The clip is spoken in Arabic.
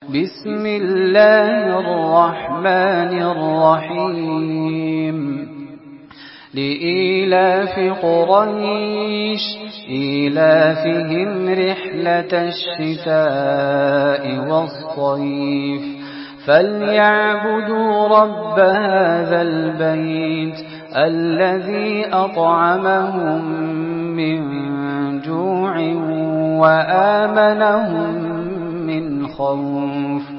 بسم الله الرحمن الرحيم لإيلاف قريش إيلافهم رحلة الشتاء والصيف فليعبدوا رب هذا البيت الذي أطعمهم من جوع وآمنهم من خوف